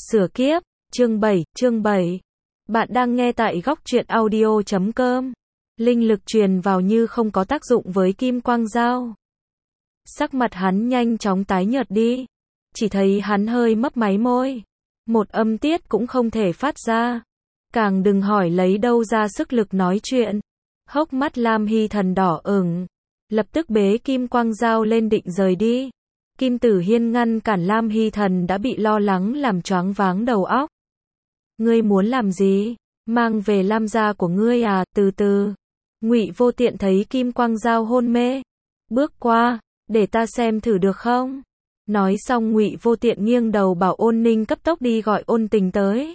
Sửa kiếp, chương 7. Bạn đang nghe tại góc truyện audio.com. Linh lực truyền vào như không có tác dụng với Kim Quang Dao. Sắc mặt hắn nhanh chóng tái nhợt đi. Chỉ thấy hắn hơi mấp máy môi. Một âm tiết cũng không thể phát ra. Càng đừng hỏi lấy đâu ra sức lực nói chuyện. Hốc mắt Lam Hy Thần đỏ ửng. Lập tức bế Kim Quang Dao lên định rời đi. Kim Tử Hiên ngăn cản Lam Hy Thần đã bị lo lắng làm choáng váng đầu óc. Ngươi muốn làm gì? Mang về Lam gia của ngươi à? Từ từ. Ngụy Vô Tiện thấy Kim Quang Dao hôn mê, bước qua, để ta xem thử được không? Nói xong Ngụy Vô Tiện nghiêng đầu bảo Ôn Ninh cấp tốc đi gọi Ôn Tình tới.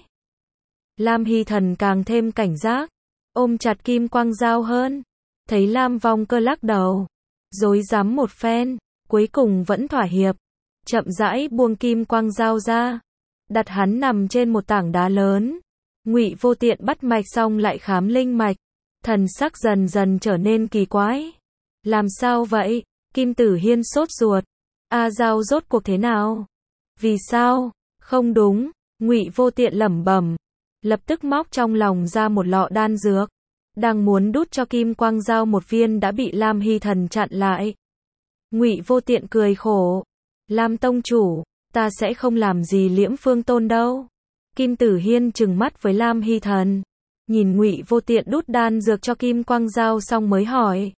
Lam Hy Thần càng thêm cảnh giác, ôm chặt Kim Quang Dao hơn. Thấy Lam Vong Cơ lắc đầu, rối rắm một phen, cuối cùng vẫn thỏa hiệp, chậm rãi buông Kim Quang Dao ra, đặt hắn nằm trên một tảng đá lớn. Ngụy Vô Tiện bắt mạch xong lại khám linh mạch, thần sắc dần dần trở nên kỳ quái. Làm sao vậy? Kim Tử Hiên sốt ruột. A Dao rốt cuộc thế nào? Vì sao? Không đúng, Ngụy Vô Tiện lẩm bẩm, lập tức móc trong lòng ra một lọ đan dược, đang muốn đút cho Kim Quang Dao một viên đã bị Lam Hy Thần chặn lại. Ngụy Vô Tiện cười khổ, Lam tông chủ, ta sẽ không làm gì Liễm Phương Tôn đâu. Kim Tử Hiên trừng mắt với Lam Hy Thần, nhìn Ngụy Vô Tiện đút đan dược cho Kim Quang Dao xong mới hỏi.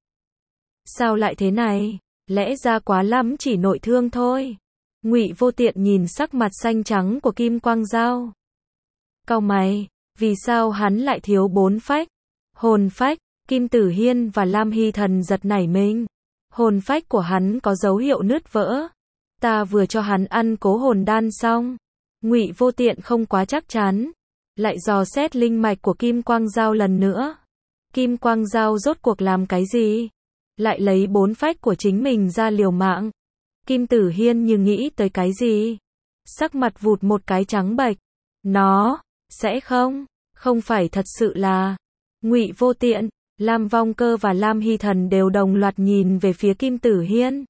Sao lại thế này? Lẽ ra quá lắm chỉ nội thương thôi. Ngụy Vô Tiện nhìn sắc mặt xanh trắng của Kim Quang Dao, cau mày, vì sao hắn lại thiếu 4 phách? Hồn phách. Kim Tử Hiên và Lam Hy Thần giật nảy mình. Hồn phách của hắn có dấu hiệu nứt vỡ. Ta vừa cho hắn ăn cố hồn đan xong. Ngụy Vô Tiện không quá chắc chắn, lại dò xét linh mạch của Kim Quang Dao lần nữa. Kim Quang Dao rốt cuộc làm cái gì? Lại lấy 4 phách của chính mình ra liều mạng. Kim Tử Hiên như nghĩ tới cái gì, sắc mặt vụt một cái trắng bệch. Nó sẽ không phải thật sự là. Ngụy Vô Tiện, Lam Vong Cơ và Lam Hy Thần đều đồng loạt nhìn về phía Kim Tử Hiên.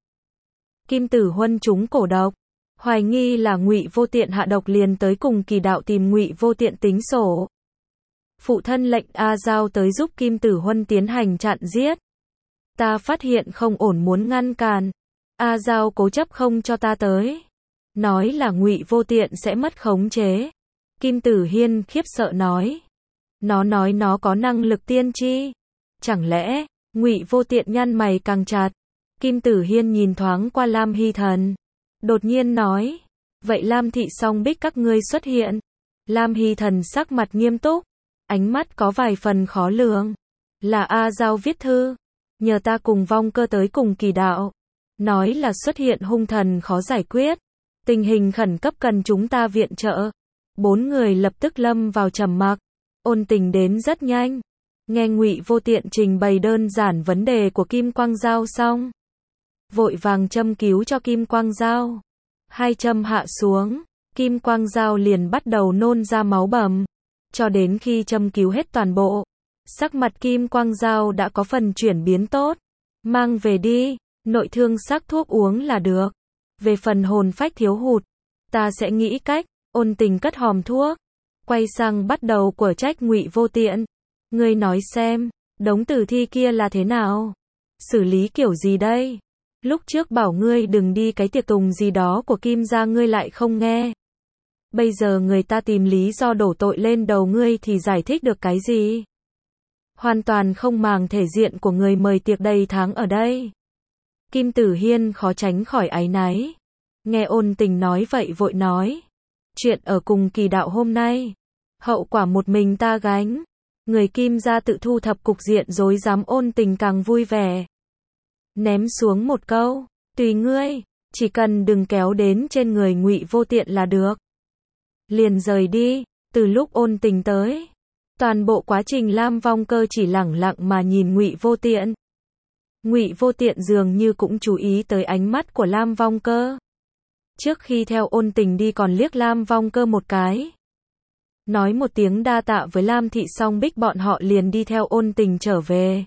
Kim Tử Huân trúng cổ độc, hoài nghi là Ngụy Vô Tiện hạ độc liền tới cùng Kỳ Đạo tìm Ngụy Vô Tiện tính sổ. Phụ thân lệnh A Dao tới giúp Kim Tử Huân tiến hành chặn giết. Ta phát hiện không ổn muốn ngăn cản, A Dao cố chấp không cho ta tới, nói là Ngụy Vô Tiện sẽ mất khống chế. Kim Tử Hiên khiếp sợ nói. Nó nói nó có năng lực tiên tri. Chẳng lẽ? Ngụy Vô Tiện nhăn mày càng chặt. Kim Tử Hiên nhìn thoáng qua Lam Hy Thần, đột nhiên nói. Vậy Lam thị song bích các ngươi xuất hiện. Lam Hy Thần sắc mặt nghiêm túc, ánh mắt có vài phần khó lường. Là A Dao viết thư, nhờ ta cùng Vong Cơ tới cùng Kỳ Đạo, nói là xuất hiện hung thần khó giải quyết, tình hình khẩn cấp cần chúng ta viện trợ. 4 người lập tức lâm vào trầm mặc. Ôn Tình đến rất nhanh, nghe Ngụy Vô Tiện trình bày đơn giản vấn đề của Kim Quang Dao xong, vội vàng châm cứu cho Kim Quang Dao. 2 châm hạ xuống, Kim Quang Dao liền bắt đầu nôn ra máu bầm, cho đến khi châm cứu hết toàn bộ, sắc mặt Kim Quang Dao đã có phần chuyển biến tốt. Mang về đi, nội thương sắc thuốc uống là được. Về phần hồn phách thiếu hụt, ta sẽ nghĩ cách. Ôn Tình cất hòm thuốc, quay sang bắt đầu quở trách Ngụy Vô Tiện. Ngươi nói xem, đống tử thi kia là thế nào? Xử lý kiểu gì đây? Lúc trước bảo ngươi đừng đi cái tiệc tùng gì đó của Kim gia ngươi lại không nghe. Bây giờ người ta tìm lý do đổ tội lên đầu ngươi thì giải thích được cái gì? Hoàn toàn không màng thể diện của người mời tiệc đầy tháng ở đây. Kim Tử Hiên khó tránh khỏi áy náy. Nghe Ôn Tình nói vậy vội nói. Chuyện ở cùng Kỳ Đạo hôm nay, hậu quả một mình ta gánh. Người Kim gia tự thu thập cục diện rối rắm. Ôn Tình càng vui vẻ, ném xuống một câu, tùy ngươi, chỉ cần đừng kéo đến trên người Ngụy Vô Tiện là được. Liền rời đi. Từ lúc Ôn Tình tới, toàn bộ quá trình Lam Vong Cơ chỉ lẳng lặng mà nhìn Ngụy Vô Tiện. Ngụy Vô Tiện dường như cũng chú ý tới ánh mắt của Lam Vong Cơ. Trước khi theo Ôn Tình đi còn liếc Lam Vong Cơ một cái, nói một tiếng đa tạ với Lam thị song bích, bọn họ liền đi theo Ôn Tình trở về.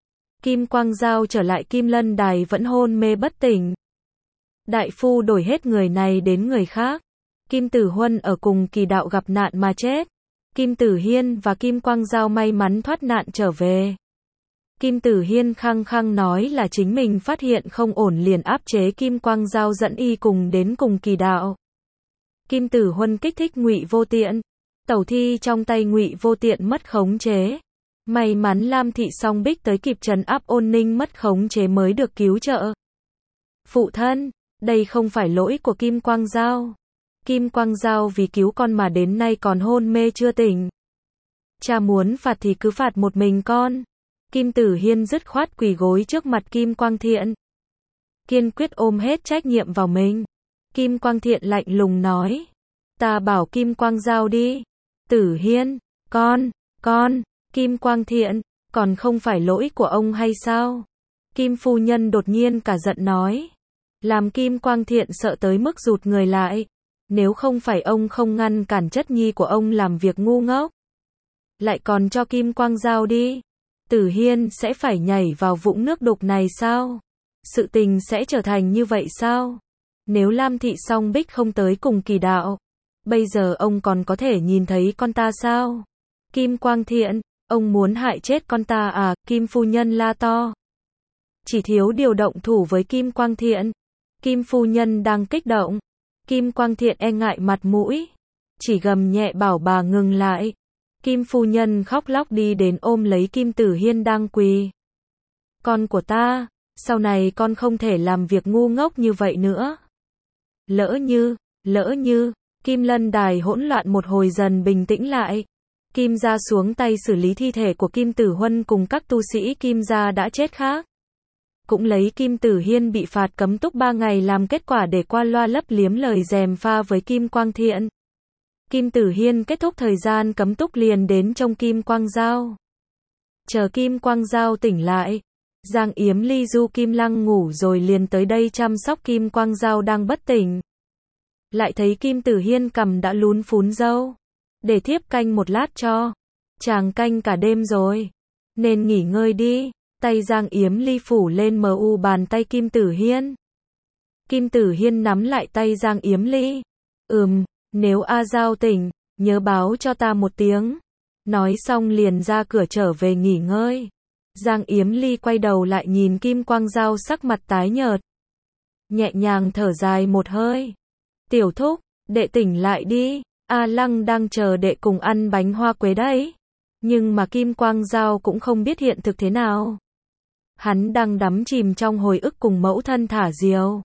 Kim Quang Dao trở lại Kim Lân Đài vẫn hôn mê bất tỉnh. Đại phu đổi hết người này đến người khác, Kim Tử Huân ở cùng Kỳ Đạo gặp nạn mà chết. Kim Tử Hiên và Kim Quang Dao may mắn thoát nạn trở về. Kim Tử Hiên khăng khăng nói là chính mình phát hiện không ổn liền áp chế Kim Quang Dao dẫn y cùng đến cùng Kỳ Đạo. Kim Tử Huân kích thích Ngụy Vô Tiện. Tẩu thi trong tay Ngụy Vô Tiện mất khống chế. May mắn Lam Thị Song Bích tới kịp trấn áp Ôn Ninh mất khống chế mới được cứu trợ. Phụ thân, đây không phải lỗi của Kim Quang Dao. Kim Quang Dao vì cứu con mà đến nay còn hôn mê chưa tỉnh. Cha muốn phạt thì cứ phạt một mình con. Kim Tử Hiên dứt khoát quỳ gối trước mặt Kim Quang Thiện. Kiên quyết ôm hết trách nhiệm vào mình. Kim Quang Thiện lạnh lùng nói. Ta bảo Kim Quang Dao đi. Tử Hiên, con, Kim Quang Thiện, còn không phải lỗi của ông hay sao? Kim phu nhân đột nhiên cả giận nói. Làm Kim Quang Thiện sợ tới mức rụt người lại. Nếu không phải ông không ngăn cản chất nhi của ông làm việc ngu ngốc. Lại còn cho Kim Quang Dao đi. Tử Hiên sẽ phải nhảy vào vũng nước đục này sao? Sự tình sẽ trở thành như vậy sao? Nếu Lam Thị Song Bích không tới cùng Kỳ Đạo, bây giờ ông còn có thể nhìn thấy con ta sao? Kim Quang Thiện, ông muốn hại chết con ta à? Kim phu nhân la to. Chỉ thiếu điều động thủ với Kim Quang Thiện. Kim phu nhân đang kích động. Kim Quang Thiện e ngại mặt mũi, chỉ gầm nhẹ bảo bà ngừng lại. Kim phu nhân khóc lóc đi đến ôm lấy Kim Tử Hiên đang quỳ. Con của ta, sau này con không thể làm việc ngu ngốc như vậy nữa. Lỡ như, Kim Lân Đài hỗn loạn một hồi dần bình tĩnh lại. Kim gia xuống tay xử lý thi thể của Kim Tử Huân cùng các tu sĩ Kim gia đã chết khác. Cũng lấy Kim Tử Hiên bị phạt cấm túc 3 ngày làm kết quả để qua loa lấp liếm lời gièm pha với Kim Quang Thiện. Kim Tử Hiên kết thúc thời gian cấm túc liền đến trông Kim Quang Dao. Chờ Kim Quang Dao tỉnh lại, Giang Yếm Ly du Kim Lăng ngủ rồi liền tới đây chăm sóc Kim Quang Dao đang bất tỉnh. Lại thấy Kim Tử Hiên cằm đã lún phún râu. Để thiếp canh một lát cho. Chàng canh cả đêm rồi, nên nghỉ ngơi đi. Tay Giang Yếm Ly phủ lên mu bàn tay Kim Tử Hiên. Kim Tử Hiên nắm lại tay Giang Yếm Ly. Nếu A Dao tỉnh, nhớ báo cho ta một tiếng. Nói xong liền ra cửa trở về nghỉ ngơi. Giang Yếm Ly quay đầu lại nhìn Kim Quang Dao sắc mặt tái nhợt. Nhẹ nhàng thở dài một hơi. Tiểu thúc, đệ tỉnh lại đi. A Lăng đang chờ đệ cùng ăn bánh hoa quế đấy. Nhưng mà Kim Quang Dao cũng không biết hiện thực thế nào. Hắn đang đắm chìm trong hồi ức cùng mẫu thân thả diều.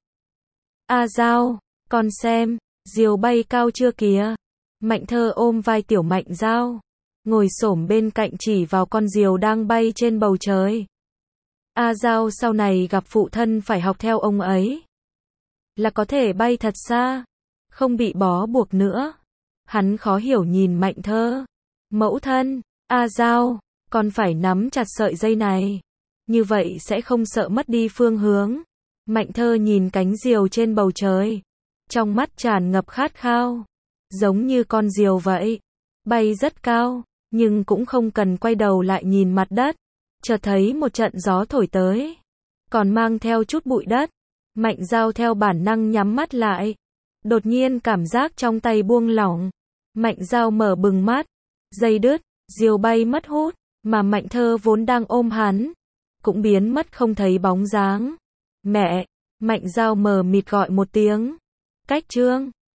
A Dao, con xem, diều bay cao chưa kìa. Mạnh Thơ ôm vai Tiểu Mạnh Dao, ngồi xổm bên cạnh chỉ vào con diều đang bay trên bầu trời. A Dao sau này gặp phụ thân phải học theo ông ấy. Là có thể bay thật xa, không bị bó buộc nữa. Hắn khó hiểu nhìn Mạnh Thơ. Mẫu thân, A Dao, con phải nắm chặt sợi dây này. Như vậy sẽ không sợ mất đi phương hướng. Mạnh Thơ nhìn cánh diều trên bầu trời. Trong mắt tràn ngập khát khao. Giống như con diều vậy. Bay rất cao, nhưng cũng không cần quay đầu lại nhìn mặt đất. Chợt thấy một trận gió thổi tới. Còn mang theo chút bụi đất. Mạnh Dao theo bản năng nhắm mắt lại. Đột nhiên cảm giác trong tay buông lỏng. Mạnh Dao mở bừng mắt. Dây đứt, diều bay mất hút. Mà Mạnh Thơ vốn đang ôm hắn cũng biến mất không thấy bóng dáng. Mẹ, Mạnh Dao mờ mịt gọi một tiếng. Cách Trương.